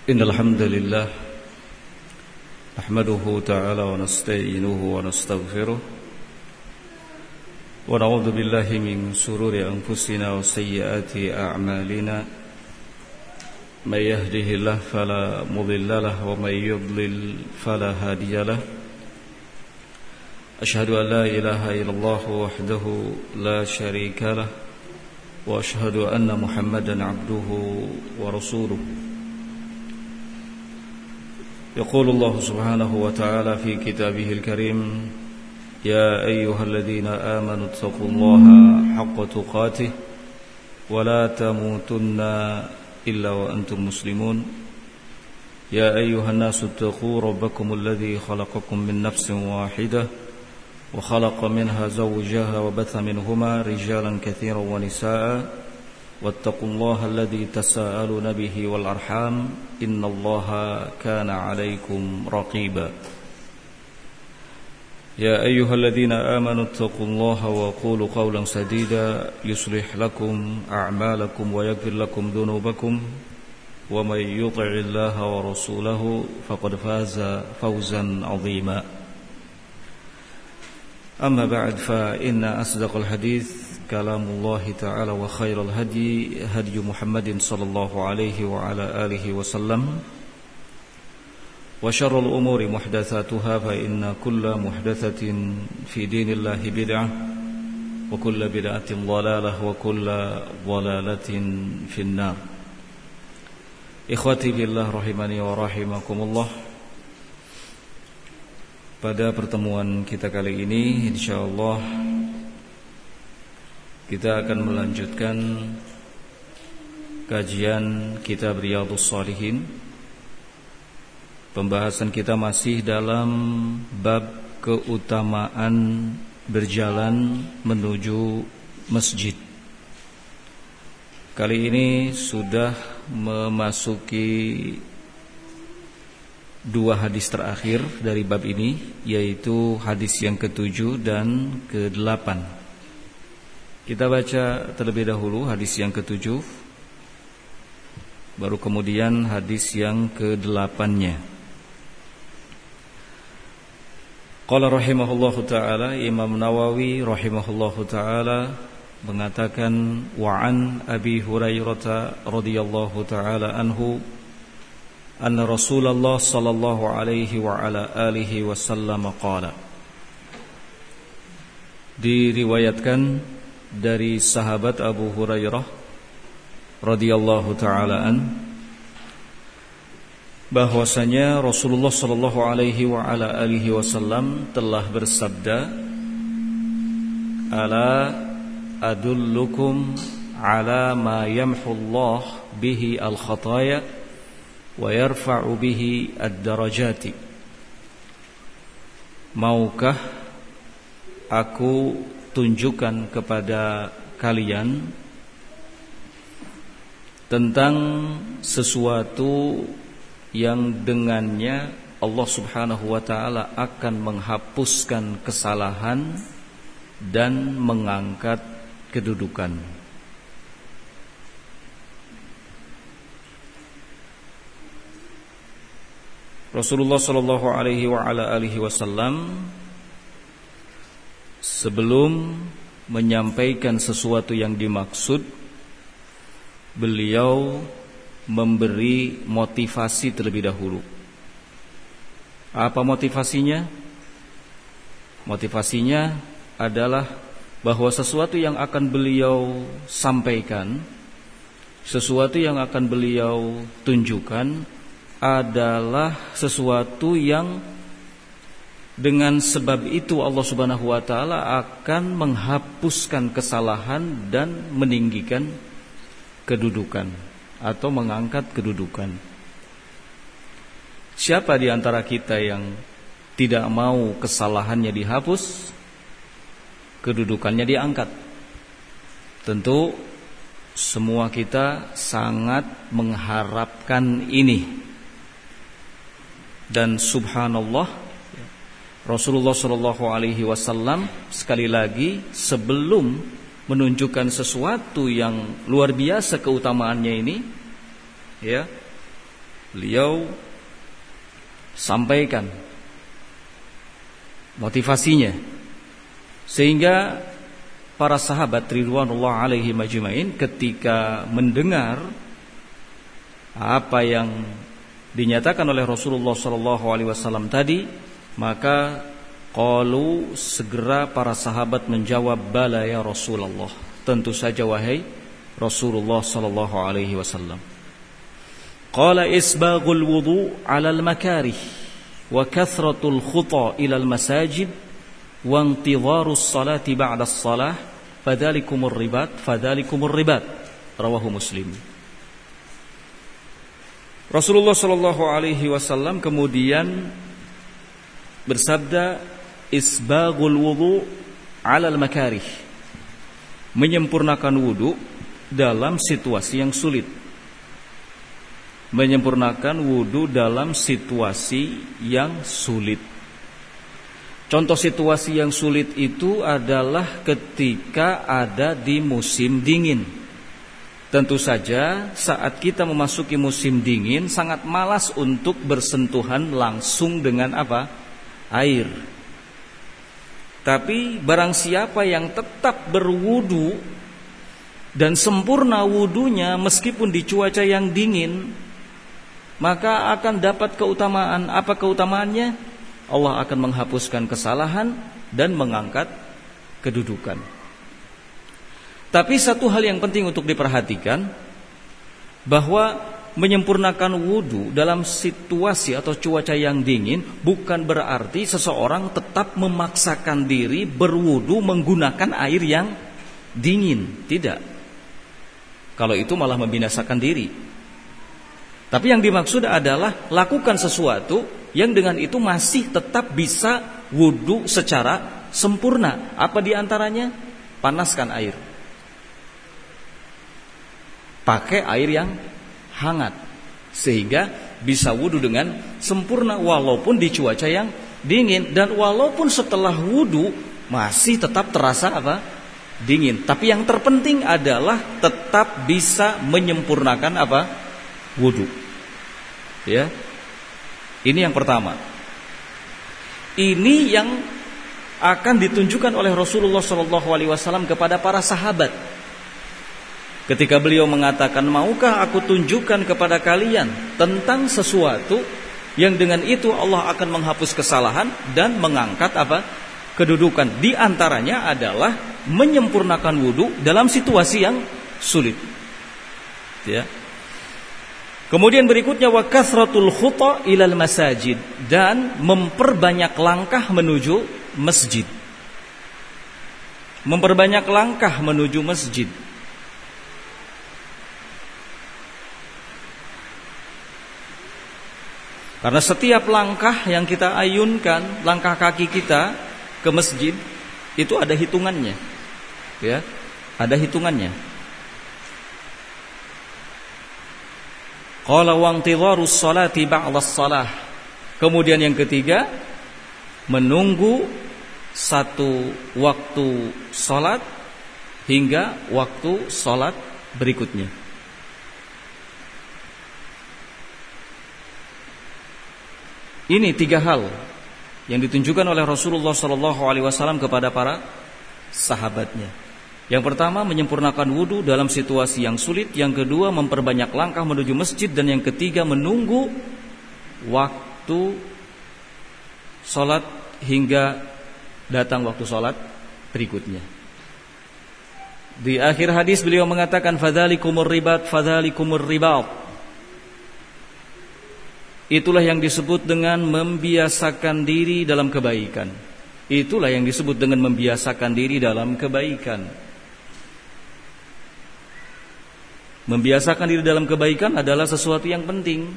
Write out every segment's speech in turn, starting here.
إن الحمد لله نحمده تعالى ونستعينه ونستغفره ونعوذ بالله من شرور أنفسنا وسيئات أعمالنا من يهده الله فلا مضل له ومن يضلل فلا هادي له أشهد أن لا إله إلا الله وحده لا شريك له وأشهد أن محمدا عبده ورسوله يقول الله سبحانه وتعالى في كتابه الكريم يا أيها الذين آمنوا اتقوا الله حق تقاته ولا تموتن إلا وأنتم مسلمون يا أيها الناس اتقوا ربكم الذي خلقكم من نفس واحدة وخلق منها زوجها وبث منهما رجالا كثيرا ونساء واتقوا الله الذي تساءلون به والأرحام إن الله كان عليكم رقيبا يا أيها الذين آمنوا اتقوا الله وقولوا قولا سديدا يصلح لكم أعمالكم ويغفر لكم ذنوبكم ومن يطع الله ورسوله فقد فاز فوزا عظيما أما بعد فإن أصدق الحديث كلام الله تعالى وخير الهدي هدي محمد صلى الله عليه وعلى آله وسلم وشر الأمور محدثاتها فإن كل محدثة في دين الله بدعة وكل بدعة ضلالة وكل ضلالة في النار إخوتي بالله رحمني ورحمكم الله. Pada pertemuan kita kali ini insyaallah kita akan melanjutkan kajian kitab Riyadhus Shalihin. Pembahasan kita masih dalam bab keutamaan berjalan menuju masjid. Kali ini sudah memasuki dua hadis terakhir dari bab ini, yaitu hadis yang ke-7 dan ke-8. Kita baca terlebih dahulu hadis yang ke-7, baru kemudian hadis yang ke-8-nya. Qala rahimahullahu ta'ala, Imam Nawawi rahimahullahu ta'ala mengatakan, wa'an Abi Hurairah radhiyallahu ta'ala anhu anna Rasulullah sallallahu alaihi wa ala alihi wasallam qala. Diriwayatkan dari sahabat Abu Hurairah radhiyallahu taala an bahwasanya Rasulullah sallallahu alaihi wa ala alihi wasallam telah bersabda, ala adullukum ala ma yamhu Allah bihi al-khataya wa yarfa'u bihi ad-darajati. Maukah aku tunjukkan kepada kalian tentang sesuatu yang dengannya Allah Subhanahu wa ta'ala akan menghapuskan kesalahan dan mengangkat kedudukan. Rasulullah sallallahu alaihi wa ala alihi wasallam sebelum menyampaikan sesuatu yang dimaksud, beliau memberi motivasi terlebih dahulu. Apa motivasinya? Motivasinya adalah bahwa sesuatu yang akan beliau sampaikan, sesuatu yang akan beliau tunjukkan adalah sesuatu yang dengan sebab itu Allah Subhanahu wa taala akan menghapuskan kesalahan dan meninggikan kedudukan atau mengangkat kedudukan. Siapa di antara kita yang tidak mau kesalahannya dihapus, kedudukannya diangkat? Tentu semua kita sangat mengharapkan ini. Dan subhanallah, Rasulullah sallallahu alaihi wasallam sekali lagi sebelum menunjukkan sesuatu yang luar biasa keutamaannya ini, ya, beliau sampaikan motivasinya, sehingga para sahabat ridwanullah alaihi majma'in ketika mendengar apa yang dinyatakan oleh Rasulullah SAW tadi, maka qalu, segera para sahabat menjawab, bala ya Rasulullah, tentu saja wahai Rasulullah SAW. Qala isbaghul wudu' 'ala al-makarih wa kathratul khuta ila al-masajid wa intidharus salati ba'da as-salah fadhalikumur ribat rawahu Muslim. Rasulullah SAW kemudian bersabda, isbaghul wudu' 'ala al-makarih, menyempurnakan wudu dalam situasi yang sulit. Menyempurnakan wudu dalam situasi yang sulit. Contoh situasi yang sulit itu adalah ketika ada di musim dingin. Tentu saja saat kita memasuki musim dingin sangat malas untuk bersentuhan langsung dengan apa? Air. Tapi barang siapa yang tetap berwudu dan sempurna wudunya meskipun di cuaca yang dingin, maka akan dapat keutamaan. Apa keutamaannya? Allah akan menghapuskan kesalahan dan mengangkat kedudukan. Tapi satu hal yang penting untuk diperhatikan, bahwa menyempurnakan wudu dalam situasi atau cuaca yang dingin bukan berarti seseorang tetap memaksakan diri berwudu menggunakan air yang dingin. Tidak. Kalau itu malah membinasakan diri. Tapi yang dimaksud adalah lakukan sesuatu yang dengan itu masih tetap bisa wudu secara sempurna. Apa diantaranya? Panaskan air. Pakai air yang hangat sehingga bisa wudu dengan sempurna walaupun di cuaca yang dingin, dan walaupun setelah wudu masih tetap terasa apa? Dingin. Tapi yang terpenting adalah tetap bisa menyempurnakan apa? Wudu. Ya. Ini yang pertama. Ini yang akan ditunjukkan oleh Rasulullah SAW kepada para sahabat. Ketika beliau mengatakan, maukah aku tunjukkan kepada kalian tentang sesuatu yang dengan itu Allah akan menghapus kesalahan dan mengangkat apa? Kedudukan. Di antaranya adalah menyempurnakan wudu dalam situasi yang sulit. Ya. Kemudian berikutnya wa kathratul khuta ilal masajid, dan memperbanyak langkah menuju masjid. Memperbanyak langkah menuju masjid. Karena setiap langkah yang kita ayunkan, langkah kaki kita ke masjid, itu ada hitungannya. Ya, ada hitungannya. Qala wa intidharus salati ba'da shalah. Kemudian yang ketiga, menunggu satu waktu salat hingga waktu salat berikutnya. Ini tiga hal yang ditunjukkan oleh Rasulullah SAW kepada para sahabatnya. Yang pertama, menyempurnakan wudu dalam situasi yang sulit. Yang kedua, memperbanyak langkah menuju masjid. Dan yang ketiga, menunggu waktu sholat hingga datang waktu sholat berikutnya. Di akhir hadis beliau mengatakan, fadzalikumur ribat, fadzalikumur ribat. Itulah yang disebut dengan membiasakan diri dalam kebaikan. Itulah yang disebut dengan membiasakan diri dalam kebaikan. Membiasakan diri dalam kebaikan adalah sesuatu yang penting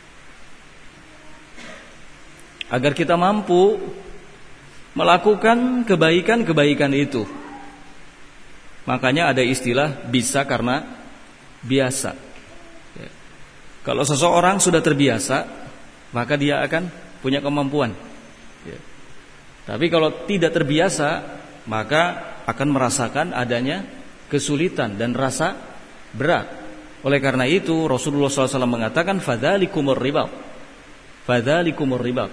agar kita mampu melakukan kebaikan-kebaikan itu. Makanya ada istilah bisa karena biasa. Kalau seseorang sudah terbiasa, maka dia akan punya kemampuan. Tapi kalau tidak terbiasa, maka akan merasakan adanya kesulitan dan rasa berat. Oleh karena itu Rasulullah SAW mengatakan fadzalikumur ribat. Fadzalikumur ribat.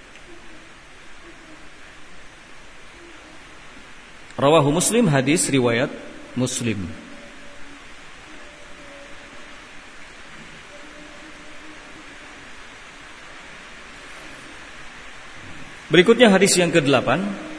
Rawahu Muslim, hadis riwayat Muslim. Berikutnya hadis yang ke-8.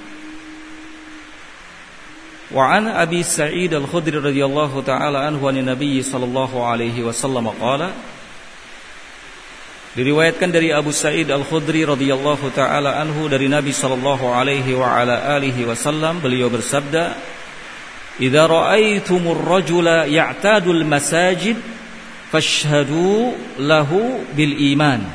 Wa an Abi Sa'id Al-Khudri radhiyallahu ta'ala anhu an Nabi sallallahu alaihi wasallam qala. Diriwayatkan dari Abu Sa'id Al-Khudri radhiyallahu ta'ala anhu dari Nabi sallallahu alaihi wa ala alihi wasallam, beliau bersabda, "Idza ra'aitumur rajula ya'tadul masajid fashhadu lahu bil iman."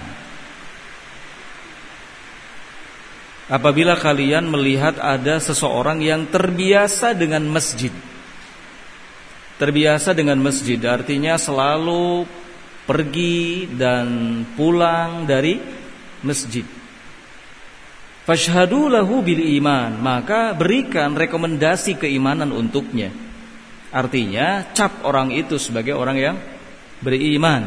Apabila kalian melihat ada seseorang yang terbiasa dengan masjid. Terbiasa dengan masjid artinya selalu pergi dan pulang dari masjid. Fashhadu lahu bil iman, maka berikan rekomendasi keimanan untuknya. Artinya cap orang itu sebagai orang yang beriman.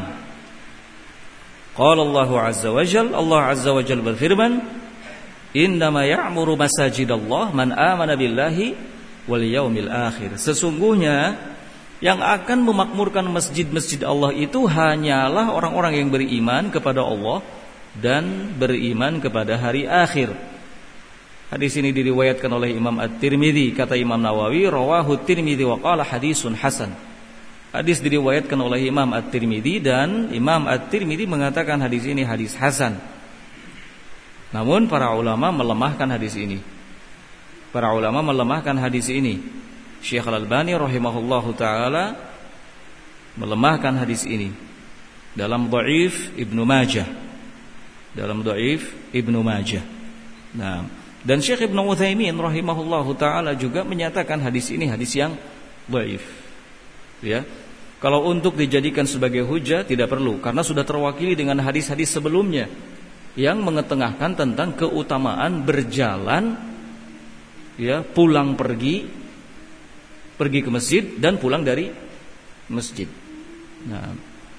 Qala Allah azza wa jalla, Allah azza wa jalla berfirman, "Innama ya'muru masajidallah man amana billahi wal yaumil akhir." Sesungguhnya yang akan memakmurkan masjid-masjid Allah itu hanyalah orang-orang yang beriman kepada Allah dan beriman kepada hari akhir. Hadis ini diriwayatkan oleh Imam At-Tirmidzi. Kata Imam Nawawi, rawahu At-Tirmidzi wa qala hadisun hasan. Hadis diriwayatkan oleh Imam At-Tirmidzi dan Imam At-Tirmidzi mengatakan hadis ini hadis hasan. Namun para ulama melemahkan hadis ini. Para ulama melemahkan hadis ini. Syekh Al-Albani rahimahullahu taala melemahkan hadis ini dalam Dhaif Ibnu Majah. Dalam Dhaif Ibnu Majah. Nah, dan Syekh Ibnu Utsaimin rahimahullahu taala juga menyatakan hadis ini hadis yang dhaif. Ya. Kalau untuk dijadikan sebagai hujah tidak perlu, karena sudah terwakili dengan hadis-hadis sebelumnya yang mengetengahkan tentang keutamaan berjalan, ya, pulang pergi ke masjid dan pulang dari masjid. Nah,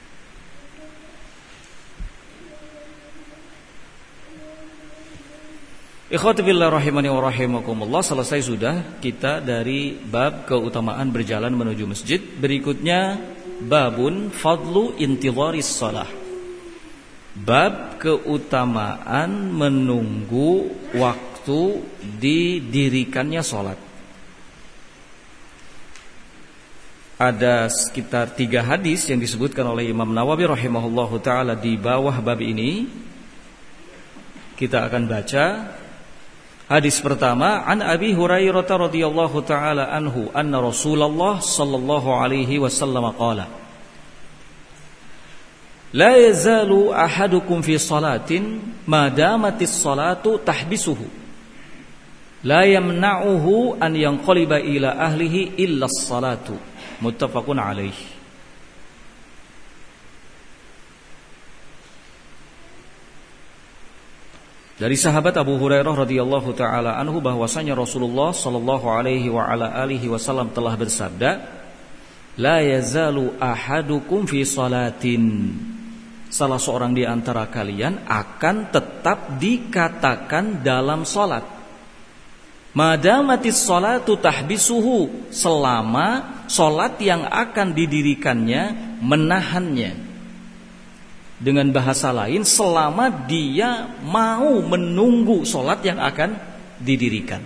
ikhwati billah rahimani wa rahimakumullah, selesai sudah kita dari bab keutamaan berjalan menuju masjid. Berikutnya babun fadlu intidharis shalah. Bab keutamaan menunggu waktu didirikannya sholat. Ada sekitar 3 hadis yang disebutkan oleh Imam Nawawi rahimahullahu ta'ala di bawah bab ini. Kita akan baca. Hadis pertama, an Abi Hurairah radhiyallahu ta'ala anhu anna Rasulullah sallallahu alaihi wasallam qala, la yazalu ahadukum fi salatin ma damatis salatu tahbisuhu la yamna'uhu an yanqaliba ila ahlihi illa as-salatu. Muttafaqun alaih. Dari sahabat Abu Hurairah radhiyallahu taala anhu bahwasanya Rasulullah sallallahu alaihi wa ala alihi wasallam telah bersabda, la yazalu ahadukum fi salatin. Salah seorang di antara kalian akan tetap dikatakan dalam salat. Madamatis salatu tahbisuhu, selama salat yang akan didirikannya menahannya. Dengan bahasa lain, selama dia mau menunggu salat yang akan didirikan.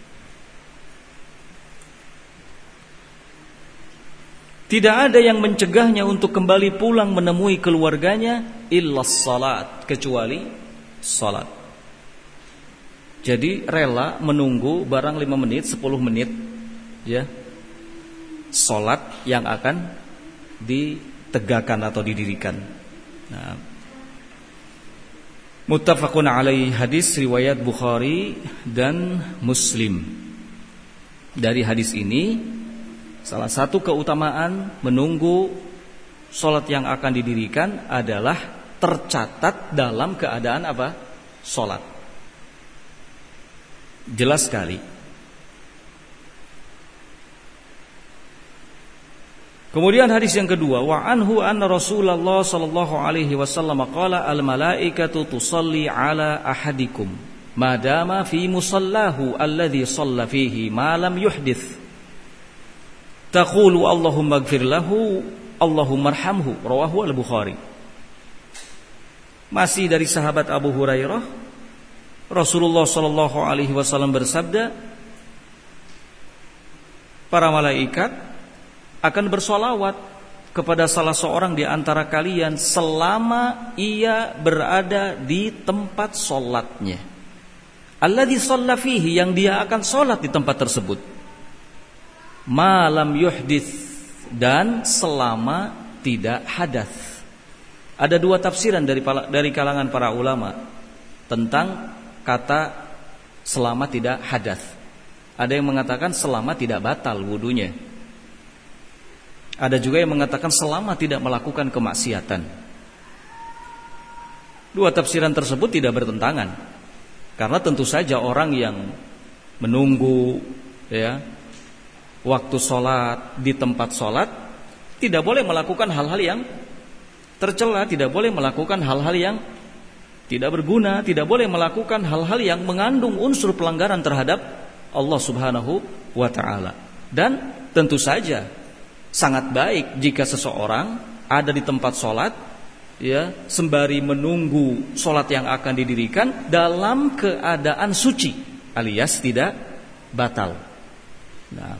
Tidak ada yang mencegahnya untuk kembali pulang menemui keluarganya illas salat, kecuali salat. Jadi rela menunggu barang 5 menit, 10 menit, ya, salat yang akan ditegakkan atau didirikan. Nah, muttafaqun alaih, hadis riwayat Bukhari dan Muslim. Dari hadis ini, salah satu keutamaan menunggu salat yang akan didirikan adalah tercatat dalam keadaan apa? Salat. Jelas sekali. Kemudian hadis yang kedua, wa anhu anna Rasulullah sallallahu alaihi wasallam qala al malaikatu tusalli ala ahadikum madama fi musallahu alladhi shalla fihi ma lam yuhdits taqulu Allahumma ighfir lahu Allahumma arhamhu rawahu al-Bukhari. Masih dari sahabat Abu Hurairah, Rasulullah sallallahu alaihi wasallam bersabda, para malaikat akan bersolawat kepada salah seorang di antara kalian selama ia berada di tempat solatnya. Alladzi shalla fihi, yang dia akan solat di tempat tersebut. Malam yuhdits, dan selama tidak hadas. Ada dua tafsiran dari kalangan para ulama tentang kata selama tidak hadas. Ada yang mengatakan selama tidak batal wudunya. Ada juga yang mengatakan selama tidak melakukan kemaksiatan. Dua tafsiran tersebut tidak bertentangan, karena tentu saja orang yang menunggu waktu sholat di tempat sholat tidak boleh melakukan hal-hal yang tercela, tidak boleh melakukan hal-hal yang tidak berguna, tidak boleh melakukan hal-hal yang mengandung unsur pelanggaran terhadap Allah Subhanahu wa ta'ala. Dan tentu saja sangat baik jika seseorang ada di tempat sholat sembari menunggu sholat yang akan didirikan dalam keadaan suci alias tidak batal. Nah,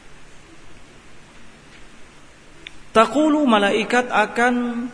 taqulu, malaikat akan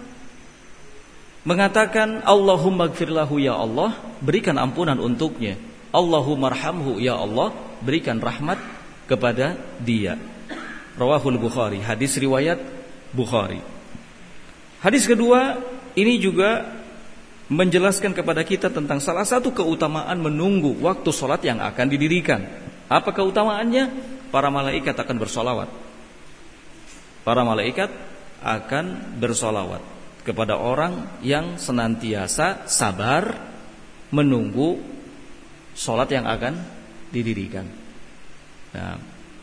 mengatakan Allahumma ighfir lahu, ya Allah berikan ampunan untuknya. Allahumma arhamhu, ya Allah berikan rahmat kepada dia. Rawahul Bukhari, hadis riwayat Bukhari. Hadis kedua ini juga menjelaskan kepada kita tentang salah satu keutamaan menunggu waktu sholat yang akan didirikan. Apa keutamaannya? Para malaikat akan bersolawat. Para malaikat akan bersolawat kepada orang yang senantiasa sabar menunggu sholat yang akan didirikan. Nah,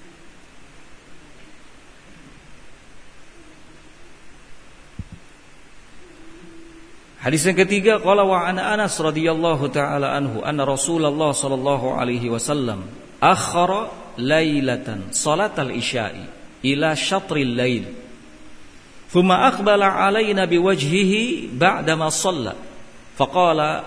hadis yang ketiga, qala wa an Anas radhiyallahu taala anhu anna Rasulullah sallallahu alaihi wasallam akhara lailatan salatal isya'i ila syatril lail thumma aqbala alaina biwajhihi ba'da ma shalla faqala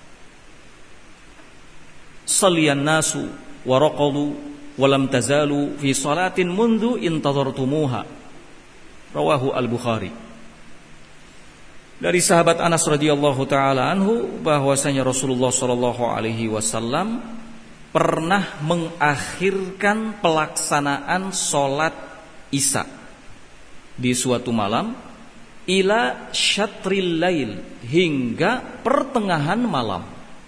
salliyan nasu wa raqadu wa lam tazalu fi salatin mundu intadhartumuha. Rawahu al-Bukhari. Dari sahabat Anas radhiyallahu taala anhu bahwasanya Rasulullah sallallahu alaihi wasallam pernah mengakhirkan pelaksanaan salat Isya di suatu malam ila syatril lail, hingga pertengahan malam.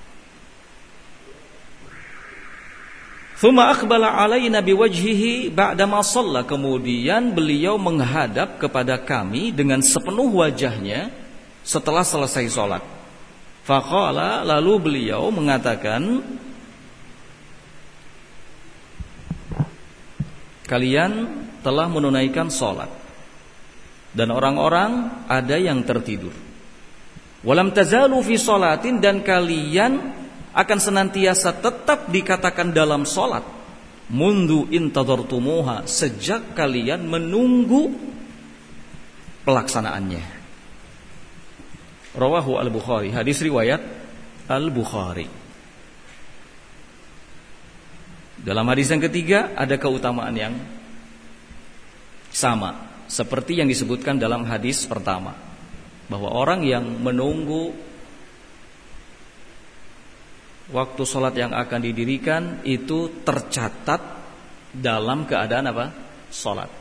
Tsumma aqbala alaina biwajhihi ba'da ma shalla, kemudian beliau menghadap kepada kami dengan sepenuh wajahnya setelah selesai sholat. Faqala, lalu beliau mengatakan, kalian telah menunaikan sholat dan orang-orang ada yang tertidur. Walam tazalu fi sholatin, dan kalian akan senantiasa tetap dikatakan dalam sholat. Mundu intadhartumuha, sejak kalian menunggu pelaksanaannya. Rawahu al-Bukhari, hadis riwayat al-Bukhari. Dalam hadis yang ketiga ada keutamaan yang sama seperti yang disebutkan dalam hadis pertama, bahwa orang yang menunggu waktu sholat yang akan didirikan itu tercatat dalam keadaan apa? Sholat.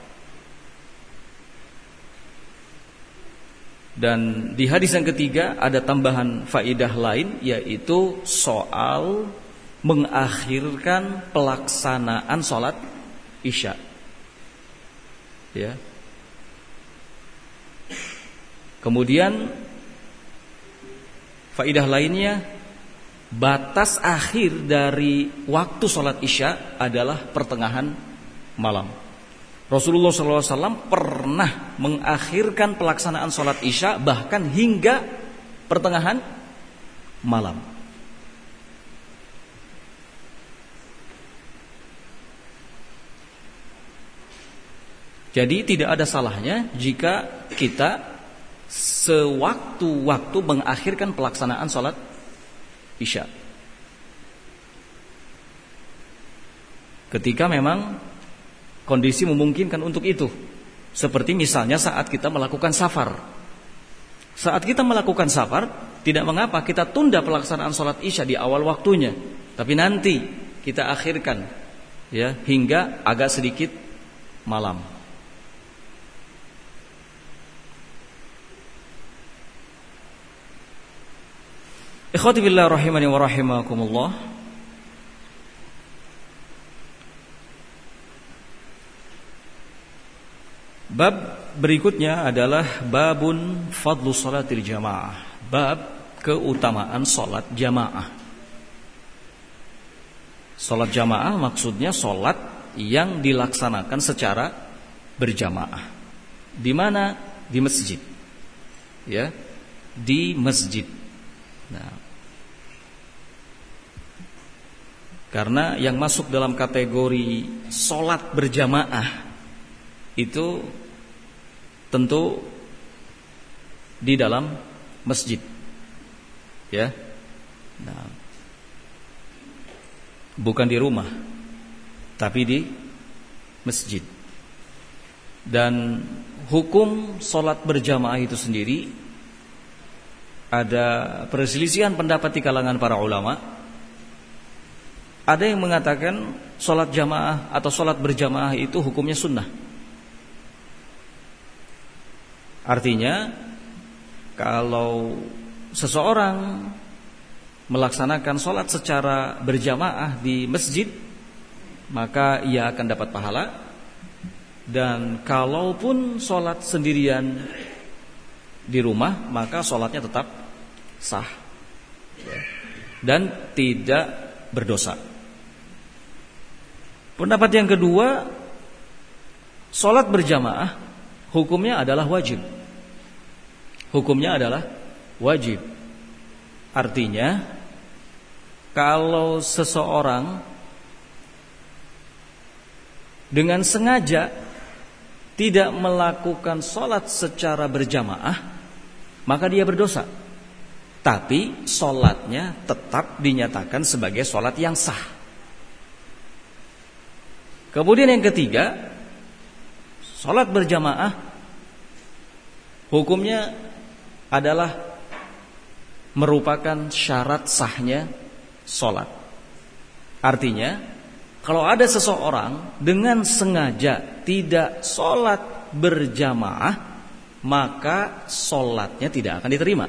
Dan di hadis yang ketiga ada tambahan faidah lain, yaitu soal mengakhirkan pelaksanaan sholat Isya. Ya. Kemudian faidah lainnya, batas akhir dari waktu sholat Isya adalah pertengahan malam. Rasulullah SAW pernah mengakhirkan pelaksanaan sholat isya bahkan hingga pertengahan malam. Jadi tidak ada salahnya jika kita sewaktu-waktu mengakhirkan pelaksanaan sholat isya. Ketika memang kondisi memungkinkan untuk itu. Seperti misalnya saat kita melakukan safar. Saat kita melakukan safar, tidak mengapa kita tunda pelaksanaan sholat isya di awal waktunya. Tapi nanti kita akhirkan ya hingga agak sedikit malam. Ikhwati billah rahimani wa rahimakumullah. Bab berikutnya adalah babun fadlu salatil jamaah. Bab keutamaan salat jamaah. Salat jamaah maksudnya salat yang dilaksanakan secara berjamaah. Di mana? Di masjid. Ya, di masjid. Nah, karena yang masuk dalam kategori salat berjamaah itu tentu di dalam masjid, ya. Nah, bukan di rumah, tapi di masjid. Dan hukum salat berjamaah itu sendiri ada perselisihan pendapat di kalangan para ulama. Ada yang mengatakan salat jamaah atau salat berjamaah itu hukumnya sunnah. Artinya kalau seseorang melaksanakan sholat secara berjamaah di masjid, maka ia akan dapat pahala. Dan kalaupun sholat sendirian di rumah, maka sholatnya tetap sah dan tidak berdosa. Pendapat yang kedua, sholat berjamaah hukumnya adalah wajib. Hukumnya adalah wajib. Artinya, kalau seseorang dengan sengaja tidak melakukan sholat secara berjamaah, maka dia berdosa. Tapi sholatnya tetap dinyatakan sebagai sholat yang sah. Kemudian yang ketiga, sholat berjamaah hukumnya adalah merupakan syarat sahnya sholat. Artinya, kalau ada seseorang dengan sengaja tidak sholat berjamaah, maka sholatnya tidak akan diterima.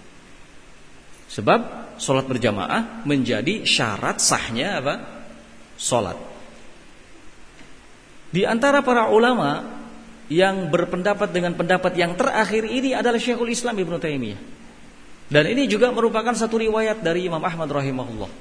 Sebab sholat berjamaah menjadi syarat sahnya apa? Sholat. Di antara para ulama yang berpendapat dengan pendapat yang terakhir ini adalah Syekhul Islam Ibnu Taimiyah. Dan ini juga merupakan satu riwayat dari Imam Ahmad rahimahullah.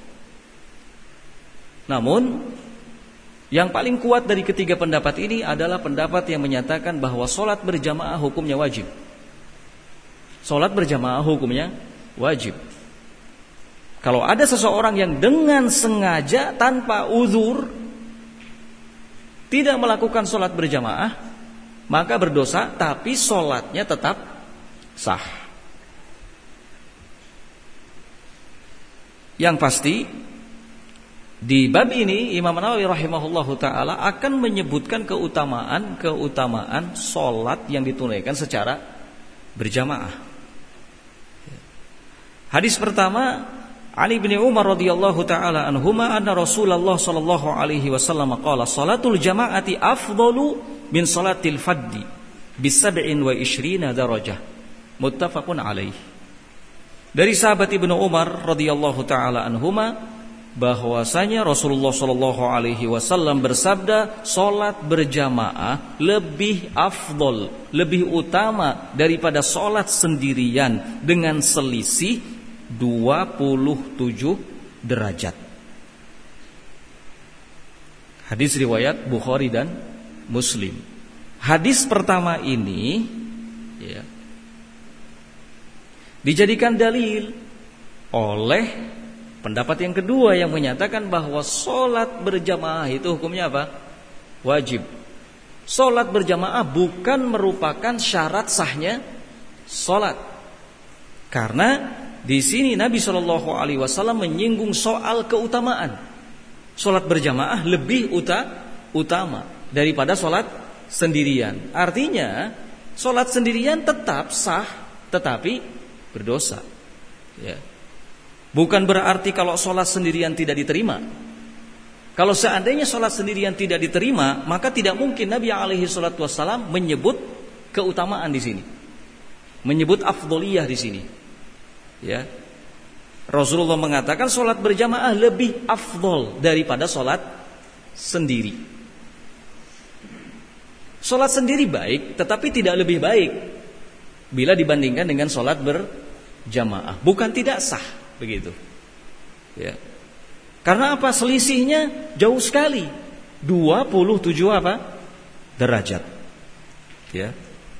Namun yang paling kuat dari ketiga pendapat ini adalah pendapat yang menyatakan bahwa sholat berjamaah hukumnya wajib. Sholat berjamaah hukumnya wajib. Kalau ada seseorang yang dengan sengaja tanpa uzur tidak melakukan sholat berjamaah, maka berdosa, tapi sholatnya tetap sah. Yang pasti di bab ini Imam Nawawi rahimahullahu taala akan menyebutkan keutamaan sholat yang ditunaikan secara berjamaah. Hadis pertama, Ali bin Umar radhiyallahu taala anhuma anna Rasulullah sallallahu alaihi wasallam qala salatul jama'ati afdalu min salatil faddi bi 27 darajah. Muttafaqun alaih. Dari sahabat Ibnu Umar radhiyallahu taala anhuma bahwasanya Rasulullah sallallahu alaihi wasallam bersabda, salat berjamaah lebih afdol, lebih utama daripada salat sendirian dengan selisih 27 derajat. Hadis riwayat Bukhari dan Muslim. Hadis pertama ini ya, dijadikan dalil oleh pendapat yang kedua yang menyatakan bahwa sholat berjamaah itu hukumnya apa? Wajib. Sholat berjamaah bukan merupakan syarat sahnya sholat. Karena di sini Nabi Shallallahu Alaihi Wasallam menyinggung soal keutamaan. Sholat berjamaah lebih utama daripada sholat sendirian. Artinya sholat sendirian tetap sah, tetapi berdosa. Ya. Bukan berarti kalau sholat sendirian tidak diterima. Kalau seandainya sholat sendirian tidak diterima, maka tidak mungkin Nabi alaihi salatu wassalam menyebut keutamaan di sini, menyebut afdholiyah di sini. Ya, Rasulullah mengatakan sholat berjamaah lebih afdhol daripada sholat sendiri. Sholat sendiri baik, tetapi tidak lebih baik bila dibandingkan dengan sholat berjamaah. Bukan tidak sah, begitu. Ya. Karena apa? Selisihnya jauh sekali. 27 apa? Derajat. Ya.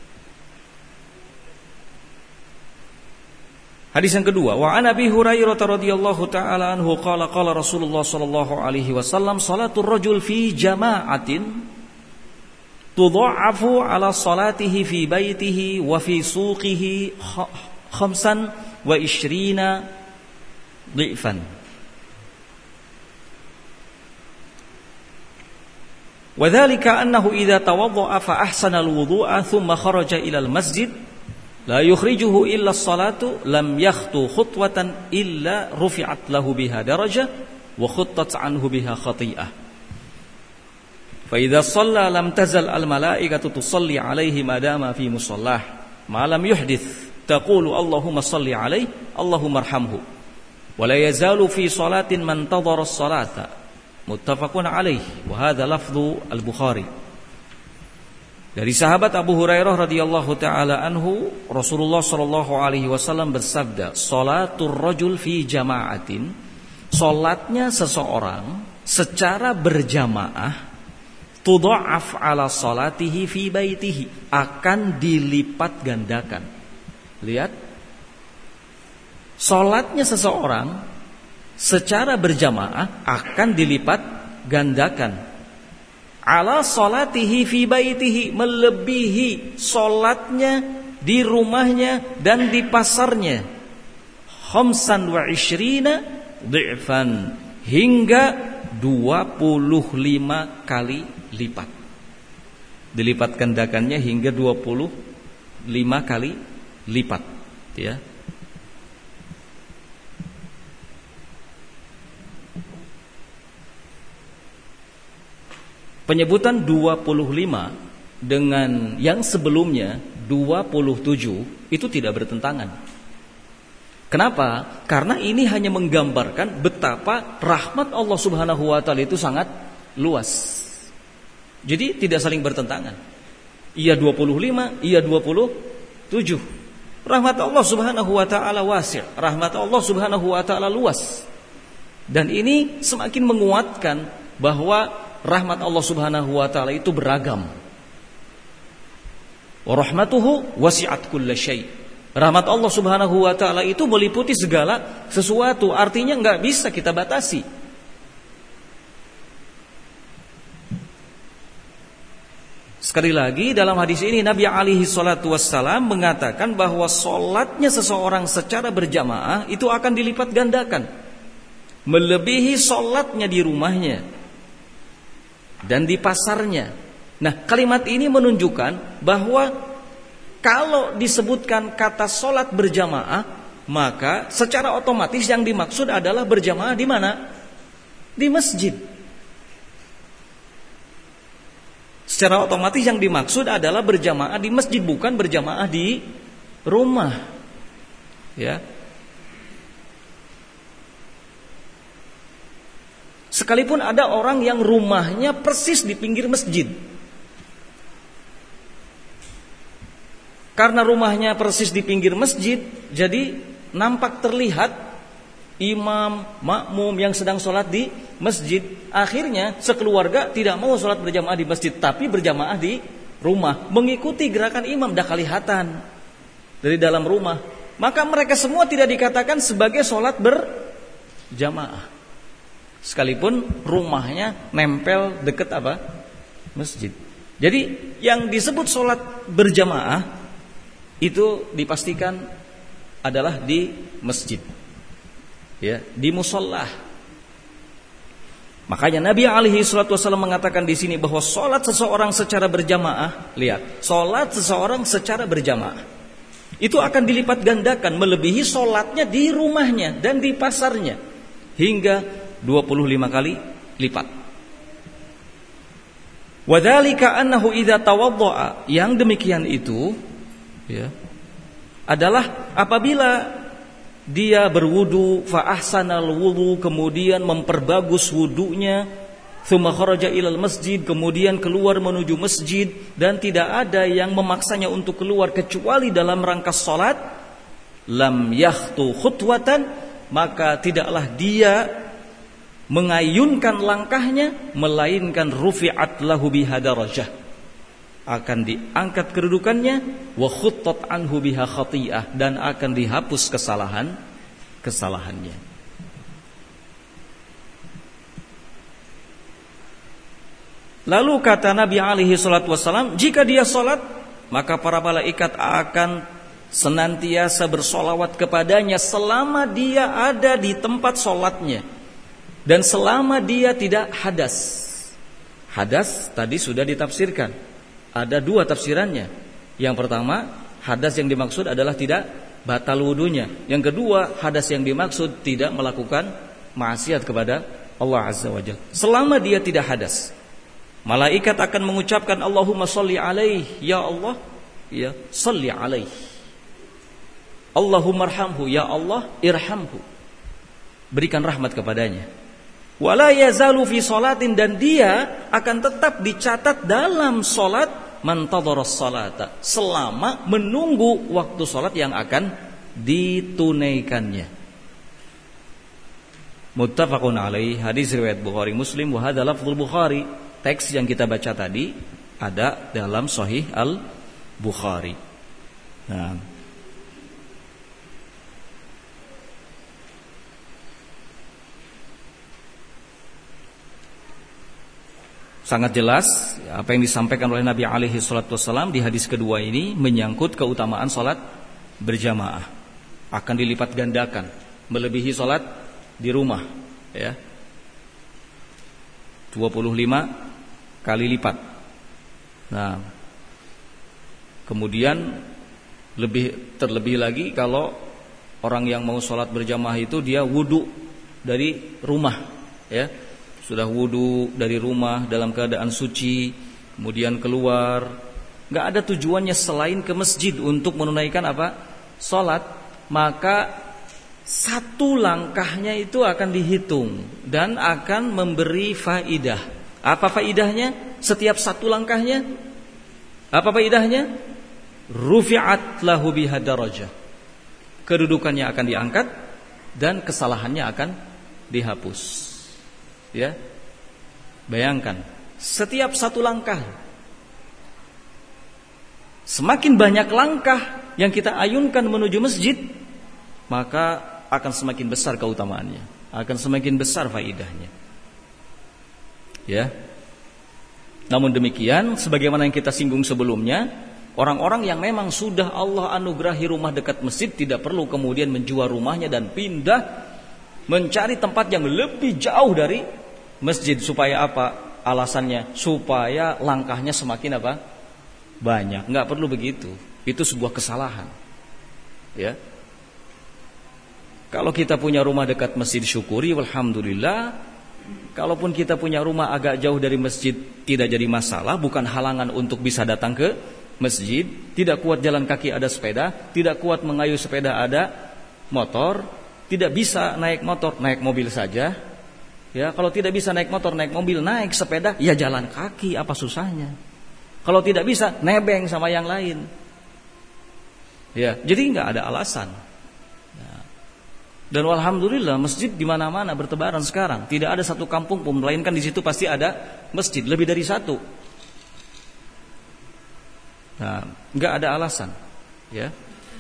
Hadis yang kedua, wa an Abi Hurairah radhiyallahu taala anhu qala qala Rasulullah sallallahu alaihi wasallam salatul rajul fi jama'atin tudha'afu ala salatihi fi baitihi wa fi suqihi 25 dhifan. وذلك أنه إذا توضأ فأحسن الوضوء ثم خرج إلى المسجد لا يخرجه إلا الصلاة لم يخطو خطوة إلا رفعت له بها درجة وخطت عنه بها خطيئة فإذا صلى لم تزل الملائكة تصلي عليه ما دام في مصلاه ما لم يحدث تقول اللهم صل عليه اللهم ارحمه ولا يزال في صلاة من انتظر الصلاة muttafaqun alaih wa hadza lafdhu al-Bukhari. Dari sahabat Abu Hurairah radhiyallahu taala anhu, Rasulullah sallallahu alaihi wasallam bersabda, "Shalatur rajul fi jama'atin", salatnya seseorang secara berjamaah, tudha'af ala salatihi fi baitihi, akan dilipat gandakan. Lihat, salatnya seseorang secara berjamaah akan dilipat gandakan. Ala salatihi fi baitihi, melebihi salatnya di rumahnya dan di pasarnya. 25 dhifan, hingga 25 kali lipat. Dilipat gandakannya hingga 25 kali lipat, ya. Penyebutan 25 dengan yang sebelumnya 27 itu tidak bertentangan. Kenapa? Karena ini hanya menggambarkan betapa rahmat Allah Subhanahu wa taala itu sangat luas. Jadi tidak saling bertentangan. Ia 25, ia 27. Rahmat Allah Subhanahu wa taala wasi', rahmat Allah Subhanahu wa taala luas. Dan ini semakin menguatkan bahwa rahmat Allah Subhanahu wa taala itu beragam. Wa rahmatuhu wasi'at kulla syai'. Rahmat Allah Subhanahu wa taala itu meliputi segala sesuatu, artinya enggak bisa kita batasi. Sekali lagi dalam hadis ini Nabi alaihi salatu wassalam mengatakan bahwa salatnya seseorang secara berjamaah itu akan dilipat gandakan, melebihi salatnya di rumahnya dan di pasarnya. Nah, kalimat ini menunjukkan bahwa kalau disebutkan kata sholat berjamaah, maka secara otomatis yang dimaksud adalah berjamaah di mana? Di masjid. Secara otomatis yang dimaksud adalah berjamaah di masjid, bukan berjamaah di rumah. Ya. Sekalipun ada orang yang rumahnya persis di pinggir masjid, karena rumahnya persis di pinggir masjid, jadi nampak terlihat imam, makmum yang sedang sholat di masjid. Akhirnya sekeluarga tidak mau sholat berjamaah di masjid, tapi berjamaah di rumah, mengikuti gerakan imam, dah kelihatan dari dalam rumah. Maka mereka semua tidak dikatakan sebagai sholat berjamaah, sekalipun rumahnya nempel dekat apa? Masjid. Jadi yang disebut sholat berjamaah itu dipastikan adalah di masjid, ya, di musholla. Makanya Nabi alaihi salatu wasallam mengatakan di sini bahwa salat seseorang secara berjamaah, lihat, salat seseorang secara berjamaah itu akan dilipat gandakan melebihi salatnya di rumahnya dan di pasarnya hingga 25 kali lipat. Wadzalika annahu idza tawaddaa, yang demikian itu, ya, adalah apabila dia berwudu, fa ahsanal wudu, kemudian memperbagus wudunya, tsumma kharaja ilal masjid, kemudian keluar menuju masjid dan tidak ada yang memaksanya untuk keluar kecuali dalam rangka salat, lam yakhtu khutwatan, maka tidaklah dia mengayunkan langkahnya, melainkan rufi'at lahu biha darajah, akan diangkat kedudukannya, wa khuttat anhu biha khati'ah, dan akan dihapus kesalahannya. Lalu kata Nabi alaihi salatu wasallam, jika dia salat, maka para malaikat akan senantiasa bersolawat kepadanya selama dia ada di tempat salatnya dan selama dia tidak hadas. Hadas tadi sudah ditafsirkan. Ada dua tafsirannya. Yang pertama, hadas yang dimaksud adalah tidak batal wudunya. Yang kedua, hadas yang dimaksud tidak melakukan maksiat kepada Allah Azza wa Jalla. Selama dia tidak hadas, malaikat akan mengucapkan Allahumma sholli alaihi, ya Allah, ya sholli alaihi. Allahumma arhamhu, ya Allah irhamhu, berikan rahmat kepadanya. Wala yazalu fi sholatin, dan dia akan tetap dicatat dalam salat, mantadharas salata, selama menunggu waktu salat yang akan ditunaikannya. Muttafaqun alaih, hadis riwayat Bukhari Muslim, wa hadza lafdzul Bukhari. Teks yang kita baca tadi ada dalam Sahih Al-Bukhari. Nah, sangat jelas apa yang disampaikan oleh Nabi alaihi salatu wasallam di hadis kedua ini menyangkut keutamaan salat berjamaah. Akan dilipat gandakan melebihi salat di rumah, ya. 25 kali lipat. Nah, kemudian terlebih lagi kalau orang yang mau salat berjamaah itu dia wudu dari rumah, ya. Sudah wudu dari rumah dalam keadaan suci, kemudian keluar, nggak ada tujuannya selain ke masjid untuk menunaikan apa? Salat, maka satu langkahnya itu akan dihitung dan akan memberi faidah. Apa faidahnya? Setiap satu langkahnya, apa faidahnya? Rufi'at lahu biha darajah. Kedudukannya akan diangkat dan kesalahannya akan dihapus. Ya, bayangkan setiap satu langkah, semakin banyak langkah yang kita ayunkan menuju masjid, maka akan semakin besar keutamaannya, akan semakin besar faidahnya. Ya. Namun demikian, sebagaimana yang kita singgung sebelumnya, orang-orang yang memang sudah Allah anugerahi rumah dekat masjid tidak perlu kemudian menjual rumahnya dan pindah mencari tempat yang lebih jauh dari masjid. Supaya apa? Alasannya supaya langkahnya semakin apa? Banyak. Enggak perlu begitu. Itu sebuah kesalahan. Ya. Kalau kita punya rumah dekat masjid, syukuri, alhamdulillah. Kalaupun kita punya rumah agak jauh dari masjid, tidak jadi masalah, bukan halangan untuk bisa datang ke masjid. Tidak kuat jalan kaki ada sepeda, tidak kuat mengayuh sepeda ada motor. Tidak bisa naik motor, naik mobil saja. Ya, kalau tidak bisa naik motor, naik mobil, naik sepeda, ya jalan kaki, apa susahnya? Kalau tidak bisa, nebeng sama yang lain. Ya, jadi nggak ada alasan. Ya. Dan alhamdulillah masjid di mana-mana bertebaran sekarang. Tidak ada satu kampung pun melainkan di situ pasti ada masjid, lebih dari satu. Nah, enggak ada alasan, ya.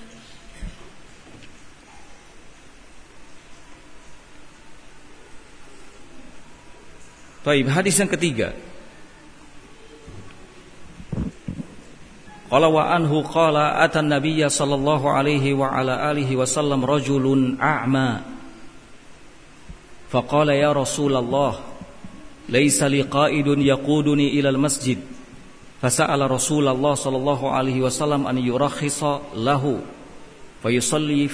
Baik, hadis yang ketiga. Qala wa anhu qala atan nabiyya sallallahu alaihi wa ala alihi wasallam rajulun a'ma faqala ya Rasulullah laysa li qa'idun yaquduni ila al-masjid fasa'ala Rasulullah sallallahu alaihi wasallam an yurakhisa lahu fayusalli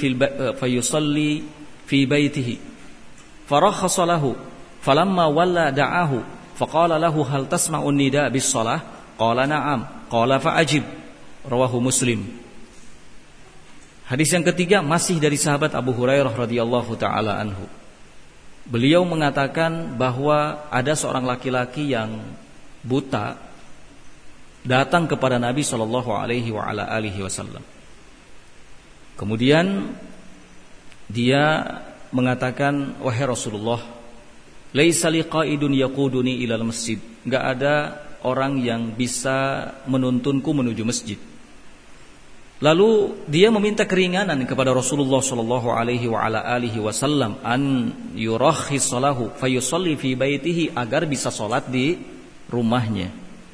fi baitihi farakhasa lahu falamma walla da'ahu faqala lahu hal tasma'u an-nida bis-shalah qala na'am qala fa'ajib. Rawahu Muslim. Hadis yang ketiga masih dari sahabat Abu Hurairah radhiyallahu taala anhu. Beliau mengatakan bahwa ada seorang laki-laki yang buta datang kepada Nabi sallallahu alaihi wasallam. Kemudian dia mengatakan, wahai Rasulullah, laisa liqaidun yaquduni ilal masjid. Enggak ada orang yang bisa menuntunku menuju masjid. Lalu dia meminta keringanan kepada Rasulullah sallallahu alaihi wasallam an yurakhis lahu fayusalli fi baitihi, agar bisa salat di rumahnya.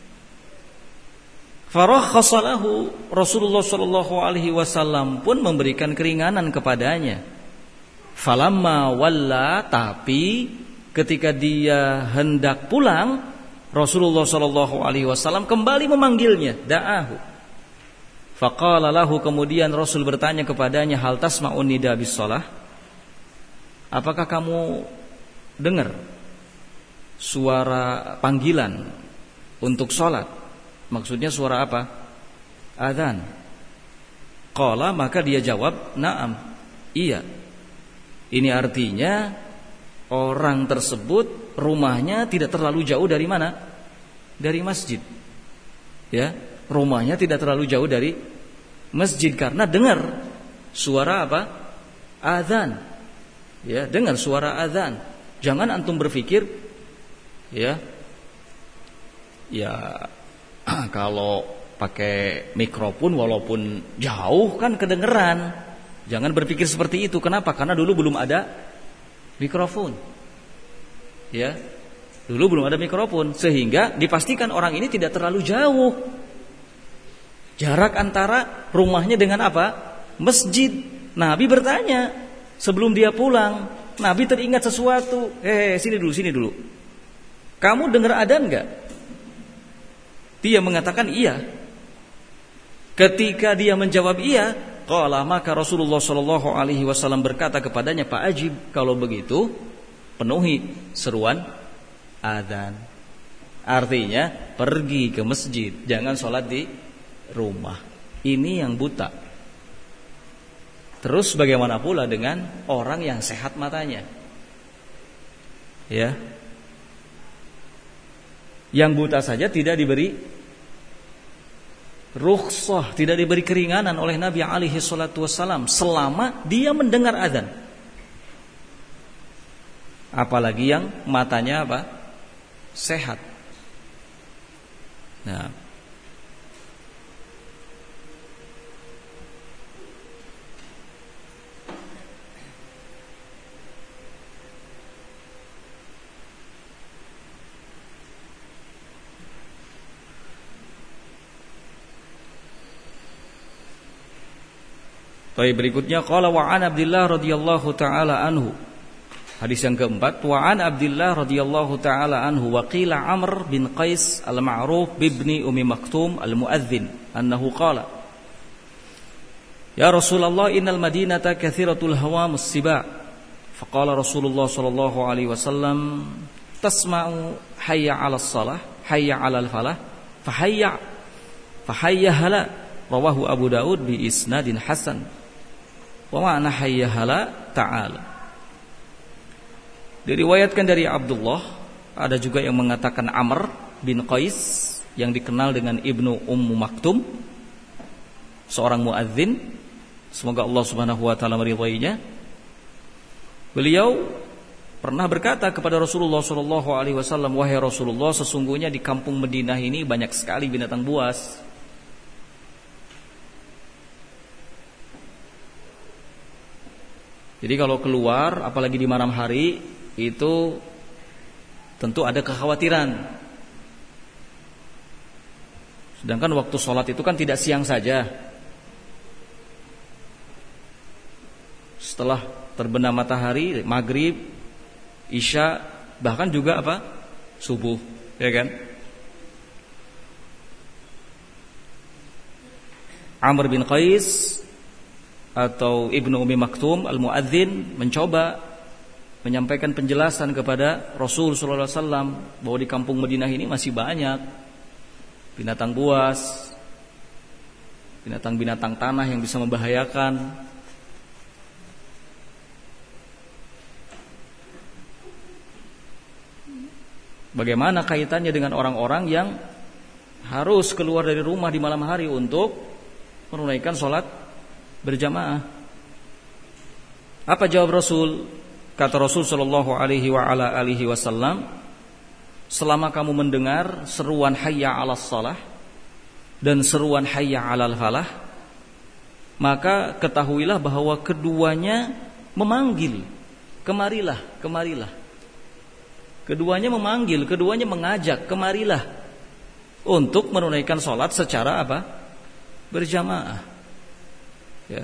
Farakhasa lahu, Rasulullah sallallahu alaihi wasallam pun memberikan keringanan kepadanya. Falamma walla, tapi ketika dia hendak pulang, Rasulullah sallallahu alaihi wasallam kembali memanggilnya, da'ahu. Faqala lahu, kemudian Rasul bertanya kepadanya, hal tasma'un nida bis shalah? Apakah kamu dengar suara panggilan untuk salat? Maksudnya suara apa? Adzan. Qala, maka dia jawab, na'am, iya. Ini artinya orang tersebut rumahnya tidak terlalu jauh dari mana? Dari masjid. Ya, rumahnya tidak terlalu jauh dari masjid karena dengar suara apa? Adzan. Ya, dengar suara adzan. Jangan antum berpikir ya kalau pakai mikrofon walaupun jauh kan kedengeran. Jangan berpikir seperti itu. Kenapa? Karena dulu belum ada mikrofon. Ya. Dulu belum ada mikrofon, sehingga dipastikan orang ini tidak terlalu jauh. Jarak antara rumahnya dengan apa? Masjid. Nabi bertanya sebelum dia pulang. Nabi teringat sesuatu. Sini dulu. Kamu dengar adzan enggak? Dia mengatakan iya. Ketika dia menjawab iya, qala, maka Rasulullah sallallahu alaihi wasallam berkata kepadanya, "Pak Ajib, kalau begitu penuhi seruan adzan." Artinya pergi ke masjid, jangan sholat di rumah. Ini yang buta. Terus bagaimana pula dengan orang yang sehat matanya? Ya. Yang buta saja tidak diberi rukhsah, tidak diberi keringanan oleh Nabi alaihi salatu wassalam selama dia mendengar adzan. Apalagi yang matanya apa? Sehat. Nah, baik, berikutnya qala wa an Abdullah radhiyallahu taala anhu. Hadis yang keempat, wa an Abdullah radhiyallahu taala anhu wa qila Amr bin Qais al-ma'ruf bibni Ummi Maktum al-muadzin annahu qala ya Rasulullah innal madinata kathiratul hawam as-siba. Faqala Rasulullah sallallahu alaihi wasallam tasma'u hayya 'alas salah hayya 'alal falah fahayya hala. Rawahu Abu Daud bi isnadin hasan. Wa ma'na hayya hala ta'ala. Diriwayatkan dari Abdullah, ada juga yang mengatakan Amr bin Qais yang dikenal dengan Ibnu Ummu Maktum, seorang muadzin, semoga Allah Subhanahu wa taala meridhoinya. Beliau pernah berkata kepada Rasulullah SAW, wahai Rasulullah, sesungguhnya di kampung Madinah ini banyak sekali binatang buas. Jadi kalau keluar, apalagi di malam hari, itu tentu ada kekhawatiran. Sedangkan waktu sholat itu kan tidak siang saja. Setelah terbenam matahari, maghrib, isya, bahkan juga apa? Subuh, ya kan? Amr bin Qais atau Ibnu Ummi Maktum al-Muadzin mencoba menyampaikan penjelasan kepada Rasul sallallahu alaihi wasallam bahwa di kampung Madinah ini masih banyak binatang buas, binatang-binatang tanah yang bisa membahayakan. Bagaimana kaitannya dengan orang-orang yang harus keluar dari rumah di malam hari untuk menunaikan sholat berjamaah? Apa jawab Rasul? Kata Rasul sallallahu alaihi wasallam, selama kamu mendengar seruan hayya 'alas shalah dan seruan hayya 'alal falah, maka ketahuilah bahwa keduanya memanggil, kemarilah, kemarilah. Keduanya memanggil, keduanya mengajak, kemarilah untuk menunaikan sholat secara apa? Berjamaah. Ya.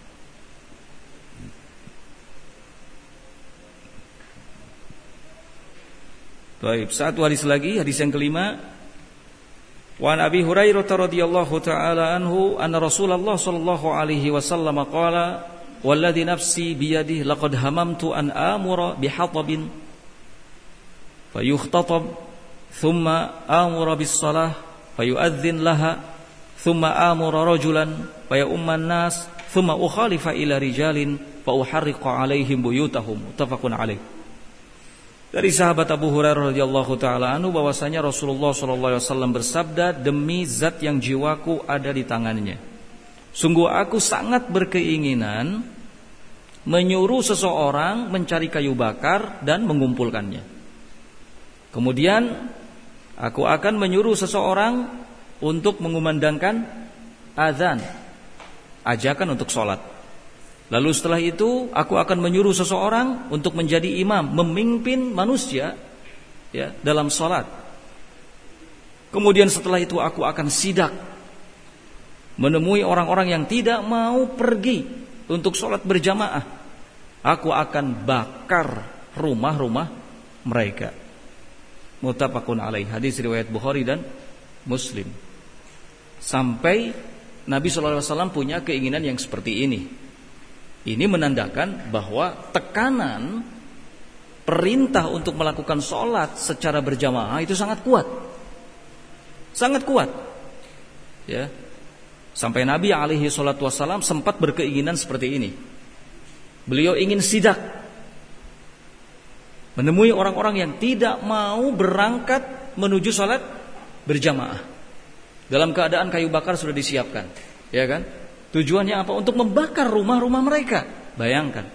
Baik, satu hadis lagi, hadis yang kelima. Wa an Abi Hurairah radhiyallahu taala anhu anna Rasulullah sallallahu alaihi wasallam qala walladhi nafsi biyadihi laqad hamamtu an amura bihatabin fayukhtatab thumma amura bis salah fayu'adzin laha thumma amura rajulan fayumman nas thumma ukhalifa ila rijalin fa uharriqa alaihim buyutahum. Muttafaqun alaih. Dari sahabat Abu Hurairah radhiyallahu taala anhu bahwasanya Rasulullah sallallahu alaihi wasallam bersabda, demi zat yang jiwaku ada di tangannya, sungguh aku sangat berkeinginan menyuruh seseorang mencari kayu bakar dan mengumpulkannya. Kemudian aku akan menyuruh seseorang untuk mengumandangkan azan, ajakan untuk sholat. Lalu setelah itu aku akan menyuruh seseorang untuk menjadi imam, memimpin manusia ya, dalam sholat. Kemudian setelah itu aku akan sidak, menemui orang-orang yang tidak mau pergi untuk sholat berjamaah. Aku akan bakar rumah-rumah mereka. Muttafaqun alaih. Hadis riwayat Bukhari dan Muslim. Sampai Nabi SAW punya keinginan yang seperti ini. Ini menandakan bahwa tekanan perintah untuk melakukan sholat secara berjamaah itu sangat kuat. Sangat kuat. Ya. Sampai Nabi alaihi salatu wassalam sempat berkeinginan seperti ini. Beliau ingin sidak, menemui orang-orang yang tidak mau berangkat menuju sholat berjamaah. Dalam keadaan kayu bakar sudah disiapkan. Ya kan? Tujuannya apa? Untuk membakar rumah-rumah mereka. Bayangkan.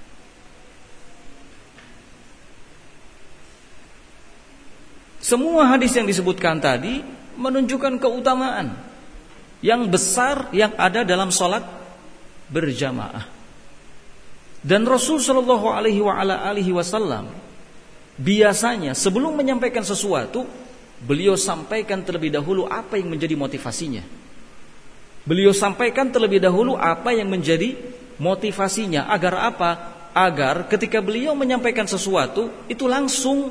Semua hadis yang disebutkan tadi menunjukkan keutamaan yang besar yang ada dalam sholat berjamaah. Dan Rasul Shallallahu Alaihi Wasallam biasanya sebelum menyampaikan sesuatu, beliau sampaikan terlebih dahulu apa yang menjadi motivasinya. Beliau sampaikan terlebih dahulu apa yang menjadi motivasinya. Agar apa? Agar ketika beliau menyampaikan sesuatu itu langsung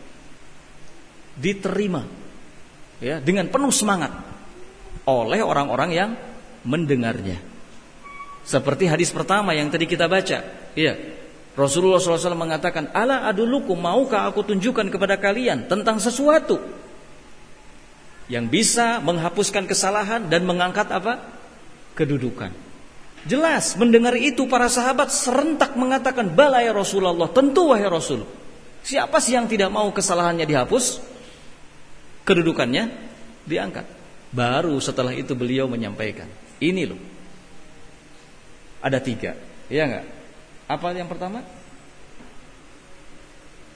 diterima ya, dengan penuh semangat oleh orang-orang yang mendengarnya. Seperti hadis pertama yang tadi kita baca ya, Rasulullah SAW mengatakan, ala adulukum, maukah aku tunjukkan kepada kalian tentang sesuatu yang bisa menghapuskan kesalahan dan mengangkat apa? Kedudukan. Jelas mendengar itu para sahabat serentak mengatakan, bala ya Rasulullah, tentu wahai Rasul. Siapa sih yang tidak mau kesalahannya dihapus, kedudukannya diangkat? Baru setelah itu beliau menyampaikan, ini loh, ada 3, ya enggak? Apa yang pertama?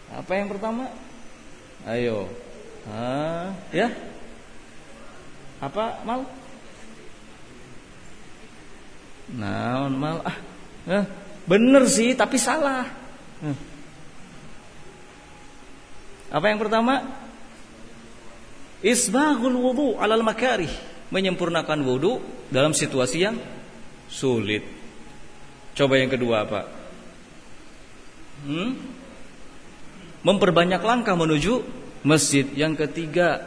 Apa yang pertama? Ayo. Ya. Apa mal? Naon mal? Bener sih, tapi salah. Apa yang pertama? Isbaghul wudu 'alal makarih, menyempurnakan wudu dalam situasi yang sulit. Coba yang kedua apa? Memperbanyak langkah menuju masjid. Yang ketiga,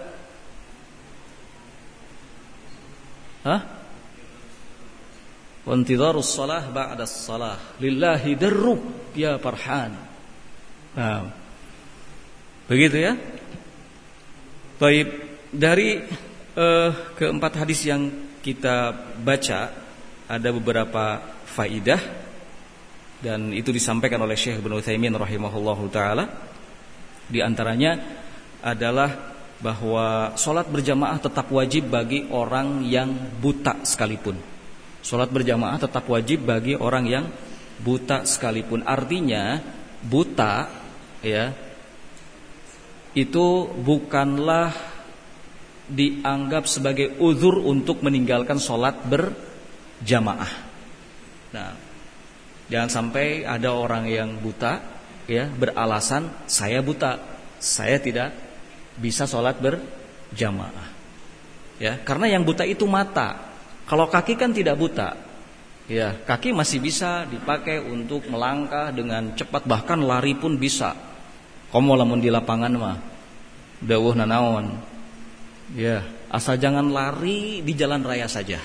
wantidharus shalah ba'da shalah lillahi darruk ya farhan. Nah, begitu ya. Baik, dari keempat hadis yang kita baca ada beberapa faidah, dan itu disampaikan oleh Syekh Ibnu Utsaimin rahimahullahu taala. Di antaranya adalah bahwa sholat berjamaah tetap wajib bagi orang yang buta sekalipun. Sholat berjamaah tetap wajib bagi orang yang buta sekalipun. Artinya buta ya itu bukanlah dianggap sebagai uzur untuk meninggalkan sholat berjamaah. Nah, jangan sampai ada orang yang buta ya beralasan saya buta, saya tidak bisa sholat berjamaah. Ya, karena yang buta itu mata. Kalau kaki kan tidak buta. Ya, kaki masih bisa dipakai untuk melangkah dengan cepat, bahkan lari pun bisa. Komo lamun di lapangan mah dawuh nanaon. Ya, asal jangan lari di jalan raya saja.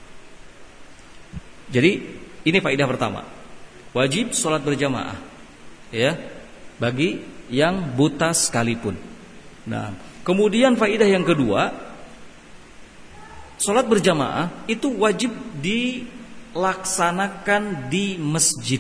Jadi ini faedah pertama. Wajib sholat berjamaah. Ya, bagi yang buta sekalipun. Nah, kemudian faedah yang kedua, sholat berjamaah itu wajib dilaksanakan di masjid.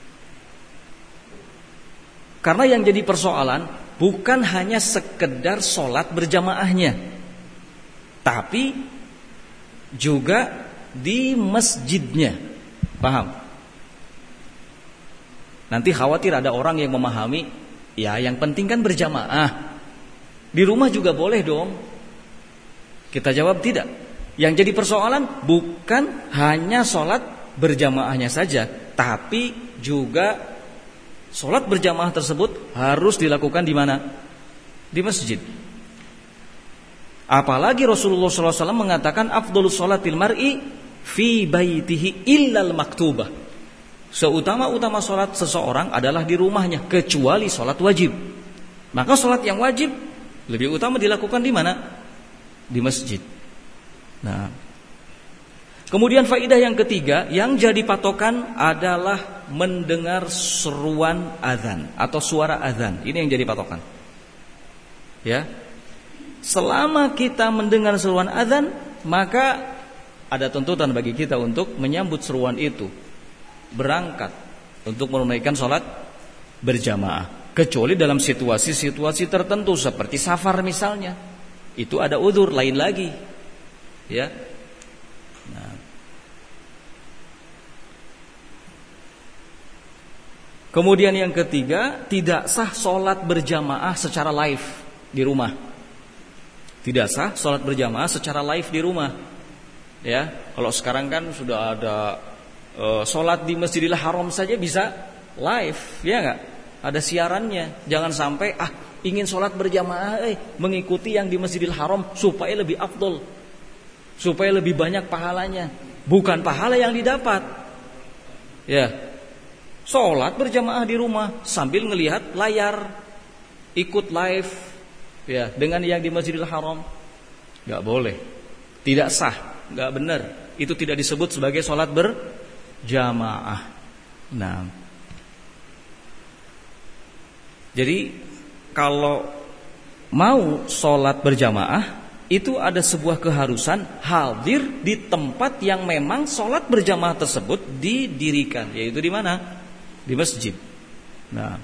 Karena yang jadi persoalan bukan hanya sekedar sholat berjamaahnya, tapi juga di masjidnya. Paham? Nanti khawatir ada orang yang memahami, ya yang penting kan berjamaah, di rumah juga boleh dong. Kita jawab tidak. Yang jadi persoalan bukan hanya sholat berjamaahnya saja, tapi juga sholat berjamaah tersebut harus dilakukan di mana? Di masjid. Apalagi Rasulullah SAW mengatakan afdhalus sholatil mar'i fi baitihi illal maktubah. Seutama-utama sholat seseorang adalah di rumahnya, kecuali sholat wajib. Maka sholat yang wajib lebih utama dilakukan di mana? Di masjid. Nah, kemudian faedah yang ketiga yang jadi patokan adalah mendengar seruan azan atau suara azan. Ini yang jadi patokan. Ya, selama kita mendengar seruan azan, maka ada tuntutan bagi kita untuk menyambut seruan itu, berangkat untuk menunaikan sholat berjamaah. Kecuali dalam situasi-situasi tertentu seperti safar misalnya, itu ada udzur lain lagi. Ya. Nah. Kemudian yang ketiga, tidak sah sholat berjamaah secara live di rumah. Tidak sah sholat berjamaah secara live di rumah. Ya, kalau sekarang kan sudah ada sholat di Masjidil Haram saja bisa live, ya enggak? Ada siarannya. Jangan sampai ingin sholat berjamaah mengikuti yang di Masjidil Haram supaya lebih afdol, supaya lebih banyak pahalanya. Bukan pahala yang didapat. Ya, sholat berjamaah di rumah sambil ngelihat layar, ikut live ya dengan yang di Masjidil Haram. Enggak boleh. Tidak sah, enggak benar. Itu tidak disebut sebagai sholat berjamaah. Nah, jadi kalau mau sholat berjamaah itu ada sebuah keharusan hadir di tempat yang memang sholat berjamaah tersebut didirikan, yaitu di mana? Di masjid. Nah,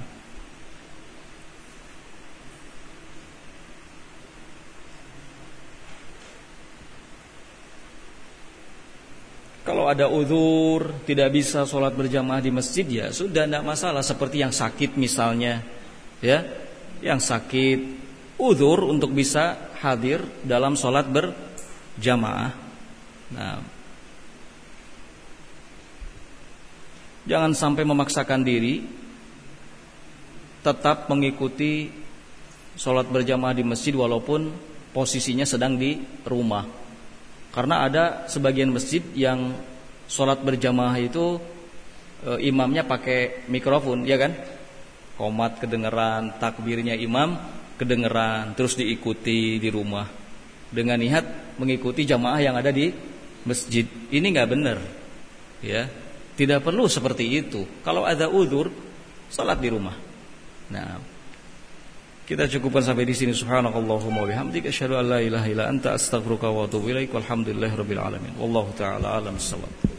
kalau ada uzur tidak bisa sholat berjamaah di masjid, ya sudah, tidak masalah. Seperti yang sakit misalnya, ya, yang sakit, uzur untuk bisa hadir dalam sholat berjamaah. Nah, jangan sampai memaksakan diri tetap mengikuti sholat berjamaah di masjid walaupun posisinya sedang di rumah. Karena ada sebagian masjid yang sholat berjamaah itu imamnya pakai mikrofon, ya kan? Qomat kedengeran, takbirnya imam kedengeran, terus diikuti di rumah dengan niat mengikuti jamaah yang ada di masjid. Ini nggak benar, ya. Tidak perlu seperti itu. Kalau ada uzur, sholat di rumah. Nah, kita cukupkan sampai di sini. Subhanakallahumma wa bihamdika asyhadu an la ilaha illa anta astaghfiruka wa atubu ilaik. Walhamdulillahirabbil alamin. Wallahu taala alam bissawab.